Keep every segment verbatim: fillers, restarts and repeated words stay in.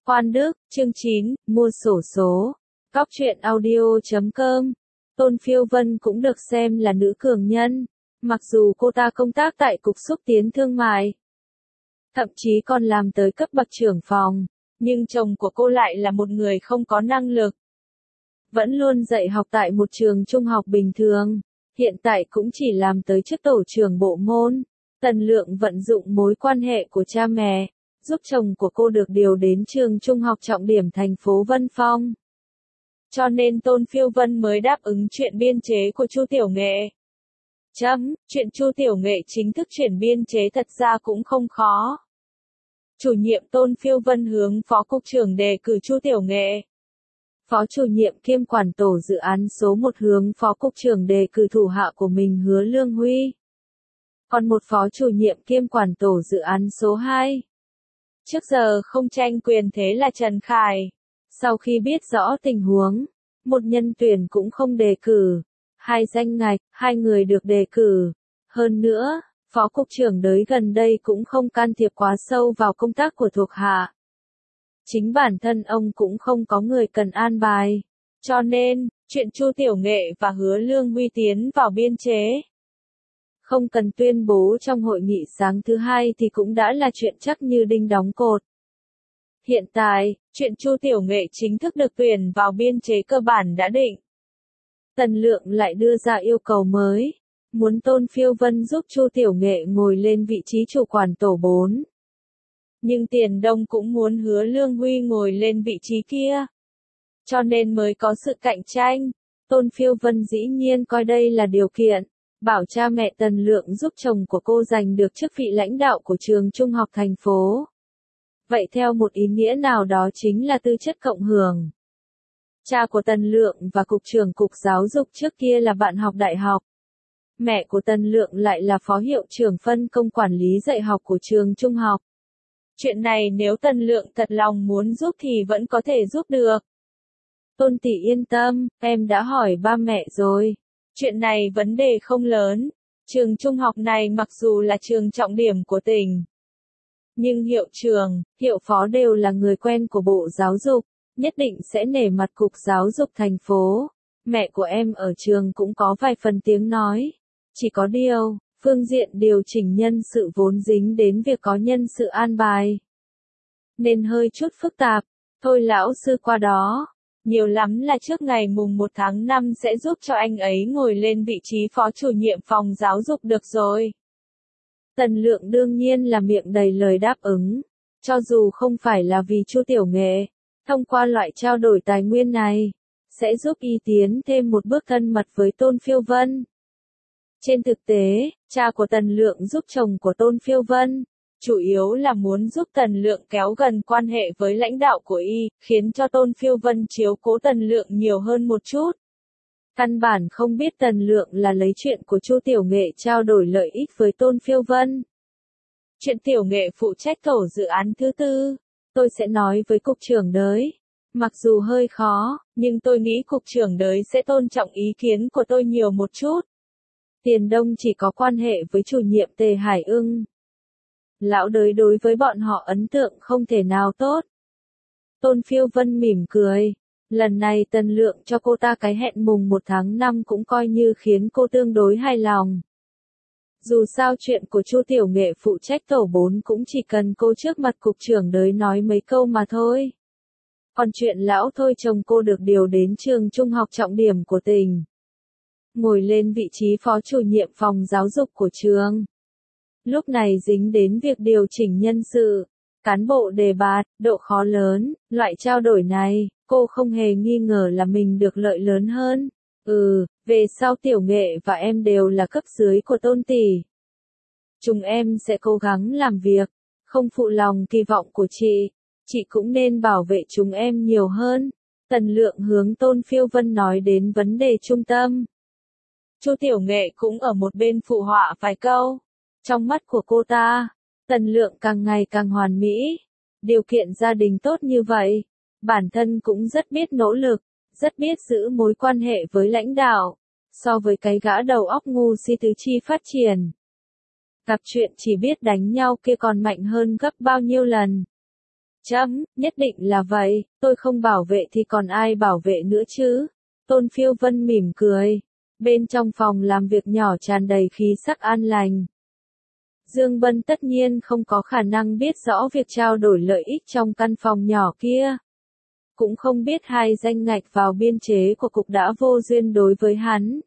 Quan Đức, chương chín, mua xổ số. Cóc truyện audio chấm com. Tôn Phiêu Vân cũng được xem là nữ cường nhân, mặc dù cô ta công tác tại Cục Xúc tiến Thương mại, thậm chí còn làm tới cấp bậc trưởng phòng, nhưng chồng của cô lại là một người không có năng lực. Vẫn luôn dạy học tại một trường trung học bình thường, hiện tại cũng chỉ làm tới chức tổ trưởng bộ môn. Tần Lượng vận dụng mối quan hệ của cha mẹ, giúp chồng của cô được điều đến trường trung học trọng điểm thành phố Vân Phong. Cho nên Tôn Phiêu Vân mới đáp ứng chuyện biên chế của Chu Tiểu Nghệ. Chấm, chuyện Chu Tiểu Nghệ chính thức chuyển biên chế thật ra cũng không khó. Chủ nhiệm Tôn Phiêu Vân hướng Phó Cục trưởng đề cử Chu Tiểu Nghệ. Phó chủ nhiệm kiêm quản tổ dự án số một hướng Phó Cục trưởng đề cử thủ hạ của mình Hứa Lương Huy. Còn một phó chủ nhiệm kiêm quản tổ dự án số hai. Trước giờ không tranh quyền thế là Trần Khải. Sau khi biết rõ tình huống, một nhân tuyển cũng không đề cử. Hai danh ngạch, hai người được đề cử. Hơn nữa, Phó Cục trưởng đới gần đây cũng không can thiệp quá sâu vào công tác của thuộc hạ. Chính bản thân ông cũng không có người cần an bài. Cho nên, chuyện Chu Tiểu Nghệ và Hứa Lương Huy tiến vào biên chế, không cần tuyên bố trong hội nghị sáng thứ hai thì cũng đã là chuyện chắc như đinh đóng cột. Hiện tại, chuyện Chu Tiểu Nghệ chính thức được tuyển vào biên chế cơ bản đã định. Tần Lượng lại đưa ra yêu cầu mới, muốn Tôn Phiêu Vân giúp Chu Tiểu Nghệ ngồi lên vị trí chủ quản tổ bốn. Nhưng Tiền Đông cũng muốn Hứa Lương Huy ngồi lên vị trí kia. Cho nên mới có sự cạnh tranh. Tôn Phiêu Vân dĩ nhiên coi đây là điều kiện, bảo cha mẹ Tần Lượng giúp chồng của cô giành được chức vị lãnh đạo của trường trung học thành phố. Vậy theo một ý nghĩa nào đó chính là tư chất cộng hưởng. Cha của Tần Lượng và Cục trưởng Cục Giáo dục trước kia là bạn học đại học. Mẹ của Tần Lượng lại là phó hiệu trưởng phân công quản lý dạy học của trường trung học. Chuyện này nếu Tần Lượng thật lòng muốn giúp thì vẫn có thể giúp được. Tôn tỷ yên tâm, em đã hỏi ba mẹ rồi. Chuyện này vấn đề không lớn. Trường trung học này mặc dù là trường trọng điểm của tỉnh, nhưng hiệu trưởng, hiệu phó đều là người quen của Bộ Giáo dục, nhất định sẽ nể mặt Cục Giáo dục thành phố. Mẹ của em ở trường cũng có vài phần tiếng nói. Chỉ có điều, phương diện điều chỉnh nhân sự vốn dính đến việc có nhân sự an bài, nên hơi chút phức tạp. Thôi lão sư qua đó, nhiều lắm là trước ngày mùng một tháng năm sẽ giúp cho anh ấy ngồi lên vị trí phó chủ nhiệm phòng giáo dục được rồi. Tần Lượng đương nhiên là miệng đầy lời đáp ứng, cho dù không phải là vì Chu Tiểu Nghệ, thông qua loại trao đổi tài nguyên này, sẽ giúp y tiến thêm một bước thân mật với Tôn Phiêu Vân. Trên thực tế, cha của Tần Lượng giúp chồng của Tôn Phiêu Vân, chủ yếu là muốn giúp Tần Lượng kéo gần quan hệ với lãnh đạo của y, khiến cho Tôn Phiêu Vân chiếu cố Tần Lượng nhiều hơn một chút. Căn bản không biết Tần Lượng là lấy chuyện của Chu Tiểu Nghệ trao đổi lợi ích với Tôn Phiêu Vân. Chuyện Tiểu Nghệ phụ trách tổ dự án thứ tư, tôi sẽ nói với Cục trưởng đới. Mặc dù hơi khó, nhưng tôi nghĩ Cục trưởng đới sẽ tôn trọng ý kiến của tôi nhiều một chút. Tiền Đông chỉ có quan hệ với chủ nhiệm Tề Hải Ưng. Lão đới đối với bọn họ ấn tượng không thể nào tốt. Tôn Phiêu Vân mỉm cười. Lần này Tần Lượng cho cô ta cái hẹn mùng một tháng năm cũng coi như khiến cô tương đối hài lòng. Dù sao chuyện của Chu Tiểu Nghệ phụ trách tổ bốn cũng chỉ cần cô trước mặt Cục trưởng đới nói mấy câu mà thôi. Còn chuyện lão thôi chồng cô được điều đến trường trung học trọng điểm của tỉnh, ngồi lên vị trí phó chủ nhiệm phòng giáo dục của trường. Lúc này dính đến việc điều chỉnh nhân sự, cán bộ đề bạt, độ khó lớn, loại trao đổi này, cô không hề nghi ngờ là mình được lợi lớn hơn. Ừ, về sau Tiểu Nghệ và em đều là cấp dưới của Tôn tỷ. Chúng em sẽ cố gắng làm việc, không phụ lòng kỳ vọng của chị. Chị cũng nên bảo vệ chúng em nhiều hơn. Tần Lượng hướng Tôn Phiêu Vân nói đến vấn đề trung tâm. Chu Tiểu Nghệ cũng ở một bên phụ họa vài câu. Trong mắt của cô ta, Tần Lượng càng ngày càng hoàn mỹ. Điều kiện gia đình tốt như vậy, bản thân cũng rất biết nỗ lực, rất biết giữ mối quan hệ với lãnh đạo. So với cái gã đầu óc ngu si tứ chi phát triển, gặp chuyện chỉ biết đánh nhau kia còn mạnh hơn gấp bao nhiêu lần. Chấm, nhất định là vậy, tôi không bảo vệ thì còn ai bảo vệ nữa chứ? Tôn Phiêu Vân mỉm cười. Bên trong phòng làm việc nhỏ tràn đầy khí sắc an lành. Dương Bân tất nhiên không có khả năng biết rõ việc trao đổi lợi ích trong căn phòng nhỏ kia. Cũng không biết hai danh ngạch vào biên chế của cục đã vô duyên đối với hắn.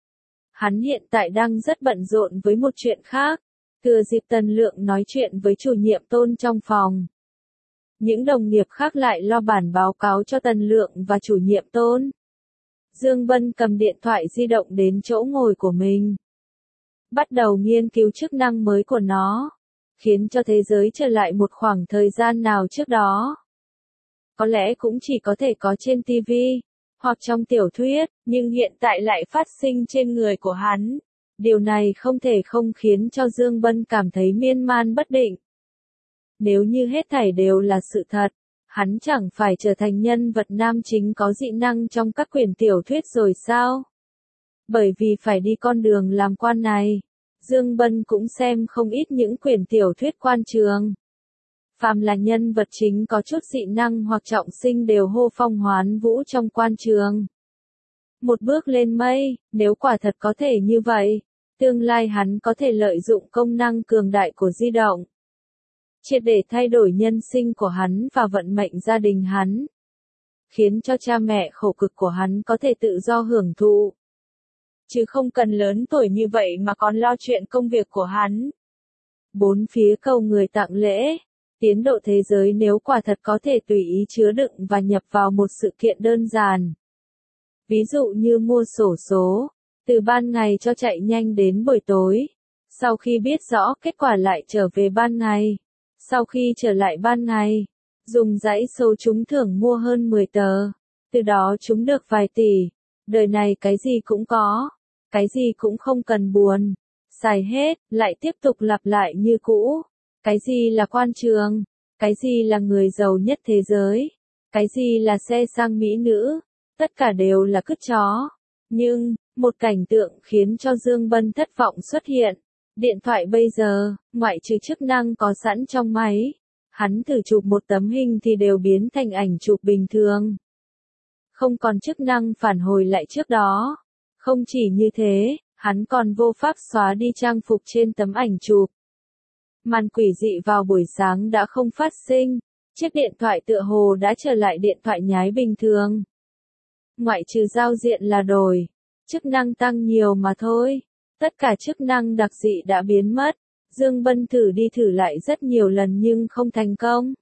Hắn hiện tại đang rất bận rộn với một chuyện khác. Thừa dịp Tần Lượng nói chuyện với chủ nhiệm Tôn trong phòng. Những đồng nghiệp khác lại lo bản báo cáo cho Tần Lượng và chủ nhiệm Tôn. Dương Bân cầm điện thoại di động đến chỗ ngồi của mình. Bắt đầu nghiên cứu chức năng mới của nó. Khiến cho thế giới trở lại một khoảng thời gian nào trước đó. Có lẽ cũng chỉ có thể có trên ti vi, hoặc trong tiểu thuyết, nhưng hiện tại lại phát sinh trên người của hắn. Điều này không thể không khiến cho Dương Bân cảm thấy miên man bất định. Nếu như hết thảy đều là sự thật, hắn chẳng phải trở thành nhân vật nam chính có dị năng trong các quyển tiểu thuyết rồi sao? Bởi vì phải đi con đường làm quan này, Dương Bân cũng xem không ít những quyển tiểu thuyết quan trường. Phàm là nhân vật chính có chút dị năng hoặc trọng sinh đều hô phong hoán vũ trong quan trường. Một bước lên mây, nếu quả thật có thể như vậy, tương lai hắn có thể lợi dụng công năng cường đại của di động. Triệt để thay đổi nhân sinh của hắn và vận mệnh gia đình hắn. Khiến cho cha mẹ khổ cực của hắn có thể tự do hưởng thụ. Chứ không cần lớn tuổi như vậy mà còn lo chuyện công việc của hắn. Bốn phía cầu người tặng lễ. Tiến độ thế giới nếu quả thật có thể tùy ý chứa đựng và nhập vào một sự kiện đơn giản. Ví dụ như mua xổ số, từ ban ngày cho chạy nhanh đến buổi tối. Sau khi biết rõ kết quả lại trở về ban ngày. Sau khi trở lại ban ngày, dùng dãy số trúng thưởng mua hơn mười tờ. Từ đó trúng được vài tỷ. Đời này cái gì cũng có. Cái gì cũng không cần buồn. Xài hết, lại tiếp tục lặp lại như cũ. Cái gì là quan trường? Cái gì là người giàu nhất thế giới? Cái gì là xe sang mỹ nữ? Tất cả đều là cứt chó. Nhưng, một cảnh tượng khiến cho Dương Bân thất vọng xuất hiện. Điện thoại bây giờ, ngoại trừ chức năng có sẵn trong máy. Hắn thử chụp một tấm hình thì đều biến thành ảnh chụp bình thường. Không còn chức năng phản hồi lại trước đó. Không chỉ như thế, hắn còn vô pháp xóa đi trang phục trên tấm ảnh chụp. Màn quỷ dị vào buổi sáng đã không phát sinh, chiếc điện thoại tựa hồ đã trở lại điện thoại nhái bình thường. Ngoại trừ giao diện là đổi, chức năng tăng nhiều mà thôi, tất cả chức năng đặc dị đã biến mất. Dương Bân thử đi thử lại rất nhiều lần nhưng không thành công.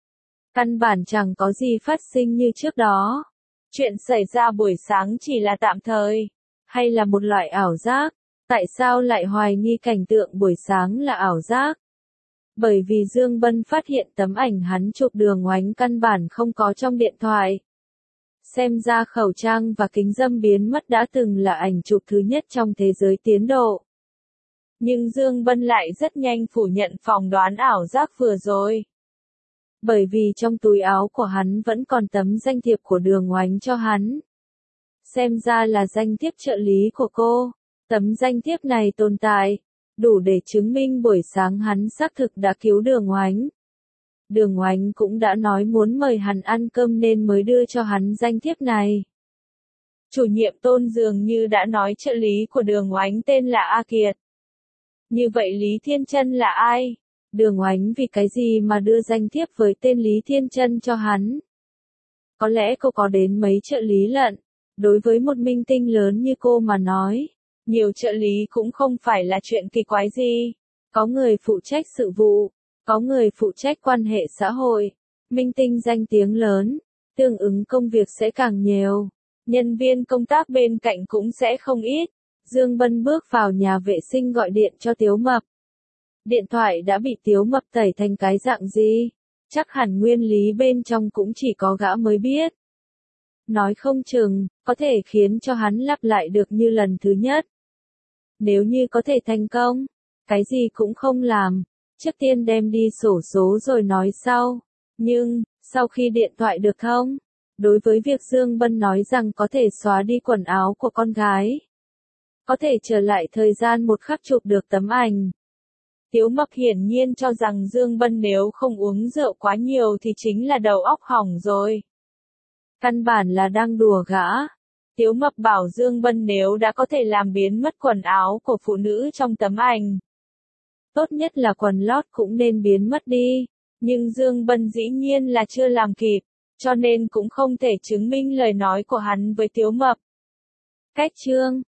Căn bản chẳng có gì phát sinh như trước đó. Chuyện xảy ra buổi sáng chỉ là tạm thời, hay là một loại ảo giác? Tại sao lại hoài nghi cảnh tượng buổi sáng là ảo giác? Bởi vì Dương Bân phát hiện tấm ảnh hắn chụp Đường Oánh căn bản không có trong điện thoại. Xem ra khẩu trang và kính râm biến mất đã từng là ảnh chụp thứ nhất trong thế giới tiến độ. Nhưng Dương Bân lại rất nhanh phủ nhận phỏng đoán ảo giác vừa rồi. Bởi vì trong túi áo của hắn vẫn còn tấm danh thiệp của Đường Oánh cho hắn. Xem ra là danh thiếp trợ lý của cô. Tấm danh thiếp này tồn tại, đủ để chứng minh buổi sáng hắn xác thực đã cứu Đường Oánh. Đường Oánh cũng đã nói muốn mời hắn ăn cơm nên mới đưa cho hắn danh thiếp này. Chủ nhiệm Tôn dường như đã nói trợ lý của Đường Oánh tên là A Kiệt. Như vậy Lý Thiên Chân là ai? Đường Oánh vì cái gì mà đưa danh thiếp với tên Lý Thiên Chân cho hắn? Có lẽ cô có đến mấy trợ lý lận. Đối với một minh tinh lớn như cô mà nói, nhiều trợ lý cũng không phải là chuyện kỳ quái gì. Có người phụ trách sự vụ, có người phụ trách quan hệ xã hội. Minh tinh danh tiếng lớn, tương ứng công việc sẽ càng nhiều. Nhân viên công tác bên cạnh cũng sẽ không ít. Dương Bân bước vào nhà vệ sinh gọi điện cho Tiếu Mập. Điện thoại đã bị Tiếu Mập tẩy thành cái dạng gì? Chắc hẳn nguyên lý bên trong cũng chỉ có gã mới biết. Nói không chừng, có thể khiến cho hắn lặp lại được như lần thứ nhất. Nếu như có thể thành công, cái gì cũng không làm, trước tiên đem đi sổ số rồi nói sau. Nhưng, sau khi điện thoại được thông, đối với việc Dương Bân nói rằng có thể xóa đi quần áo của con gái, có thể trở lại thời gian một khắc chụp được tấm ảnh, Tiếu Mập hiển nhiên cho rằng Dương Bân nếu không uống rượu quá nhiều thì chính là đầu óc hỏng rồi. Căn bản là đang đùa gã. Tiếu Mập bảo Dương Bân nếu đã có thể làm biến mất quần áo của phụ nữ trong tấm ảnh, tốt nhất là quần lót cũng nên biến mất đi. Nhưng Dương Bân dĩ nhiên là chưa làm kịp, cho nên cũng không thể chứng minh lời nói của hắn với Tiếu Mập. Cách chương